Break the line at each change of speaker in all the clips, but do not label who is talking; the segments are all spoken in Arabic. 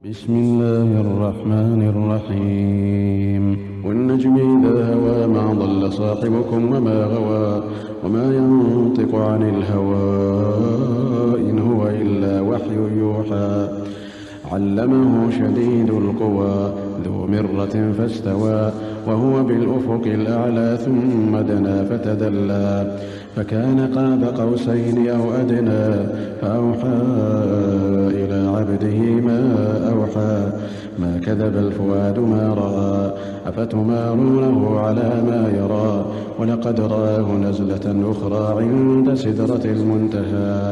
بسم الله الرحمن الرحيم والنجم إذا هوى ما ضل صاحبكم وما غوى وما ينطق عن الهوى إن هو إلا وحي يوحى علمه شديد القوى ذو مرة فاستوى وهو بالأفق الأعلى ثم دنا فتدلى فكان قاب قوسين أو أدنى فأوحى إلى عبده ما أوحى ما كذب الفؤاد ما رأى أفتمارونه على ما يرى ولقد رآه نزلة أخرى عند سدرة المنتهى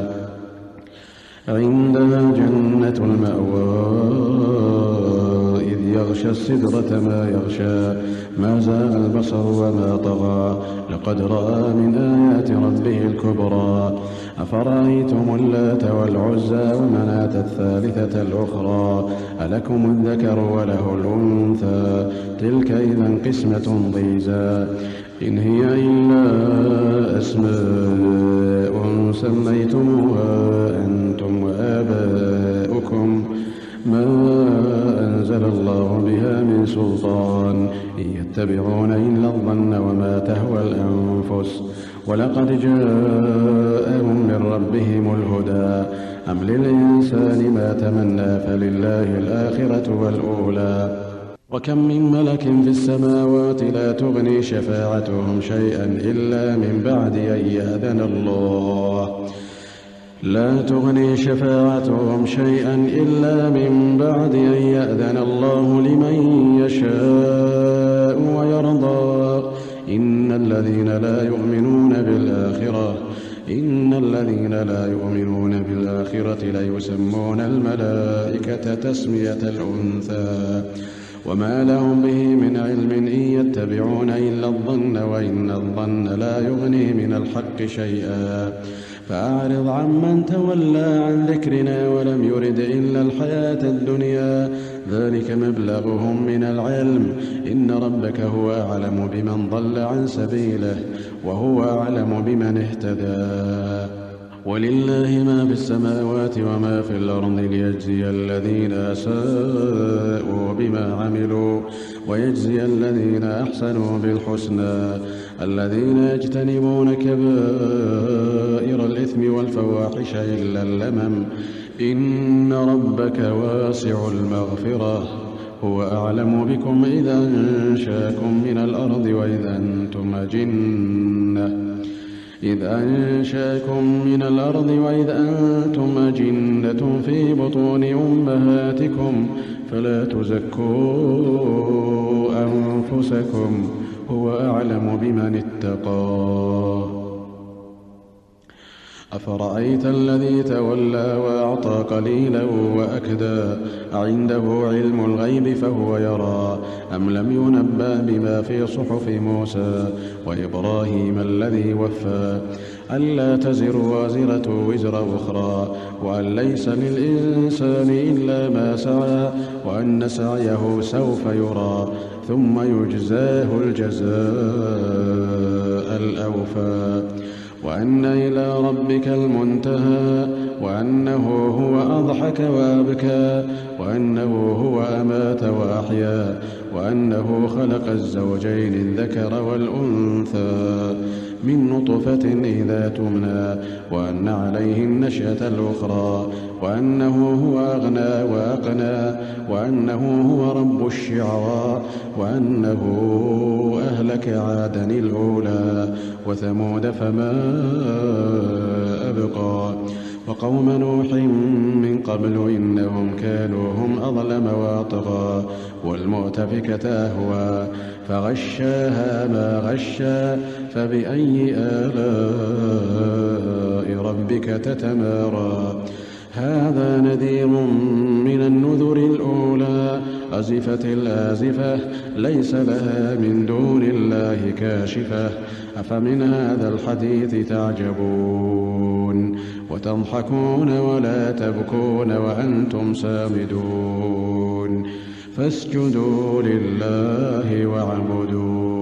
عندها جنة المأوى إذ يغشى السدرة ما يغشى ما زاغ البصر وما طغى لقد رأى من آيات ربه الكبرى أفرأيتم اللات والعزى ومناة الثالثة الأخرى ألكم الذكر وله الأنثى تلك إذا قسمة ضيزى إن هي إلا أسماء سميتموها أنتم وآباؤكم ما أنزل الله بها من سلطان إن يتبعون إلا الظن وما تهوى الأنفس ولقد جاءهم من ربهم الهدى أم للإنسان ما تمنى فلله الآخرة والأولى وكم من ملك في السماوات لا تغني شفاعتهم شيئا إلا من بعد أن يأذن الله لا تغني شفاعتهم شيئا إلا من بعد أن يأذن الله لمن يشاء ويرضى إن الذين لا يؤمنون بالآخرة ليسمون الملائكة تسمية الأنثى وما لهم به من علم إن يتبعون إلا الظن وإن الظن لا يغني من الحق شيئا فأعرض عمن تولى عن ذكرنا ولم يرد إلا الحياة الدنيا ذلك مبلغهم من العلم إن ربك هو أعلم بمن ضل عن سبيله وهو أعلم بمن اهتدى ولله ما في السماوات وما في الأرض ليجزي الذين أساءوا بما عملوا ويجزي الذين أحسنوا بالحسنى الذين يجتنبون كبائر الإثم والفواحش إلا اللمم إن ربك واسع المغفرة هو أعلم بكم إذا أنشاكم من الأرض وإذا أنتم أجنة في بطون أمهاتكم فلا تزكوا أنفسكم هو أعلم بمن اتقى أفرأيت الذي تولى وأعطى قليلا وأكدى أعنده علم الغيب فهو يرى أم لم ينبأ بما في صحف موسى وإبراهيم الذي وفى ألا تزر وازرة وزر أخرى وأن ليس للإنسان إلا ما سعى وأن سعيه سوف يرى ثم يجزاه الجزاء الأوفى وأن إلى ربك المنتهى وأنه هو أضحك وأبكى وأنه هو أمات وأحيا وأنه خلق الزوجين الذكر والأنثى من نطفة إذا تمنى وأن عليه النشأة الأخرى وأنه هو أغنى وأقنى وأنه هو رب الشعرى وأنه أهلك عادا الأولى وثمود فما أبقى وقوم نوح من قبل إنهم كانوا هم أظلم وأطغى والمؤتفكة أهوى فغشاها ما غشى فبأي آلاء ربك تتمارى هذا نذير من النذر الأولى أزفت الآزفة ليس لها من دون الله كاشفة أفمن هذا الحديث تعجبون وتضحكون ولا تبكون وأنتم سامدون فاسجدوا لله واعبدوا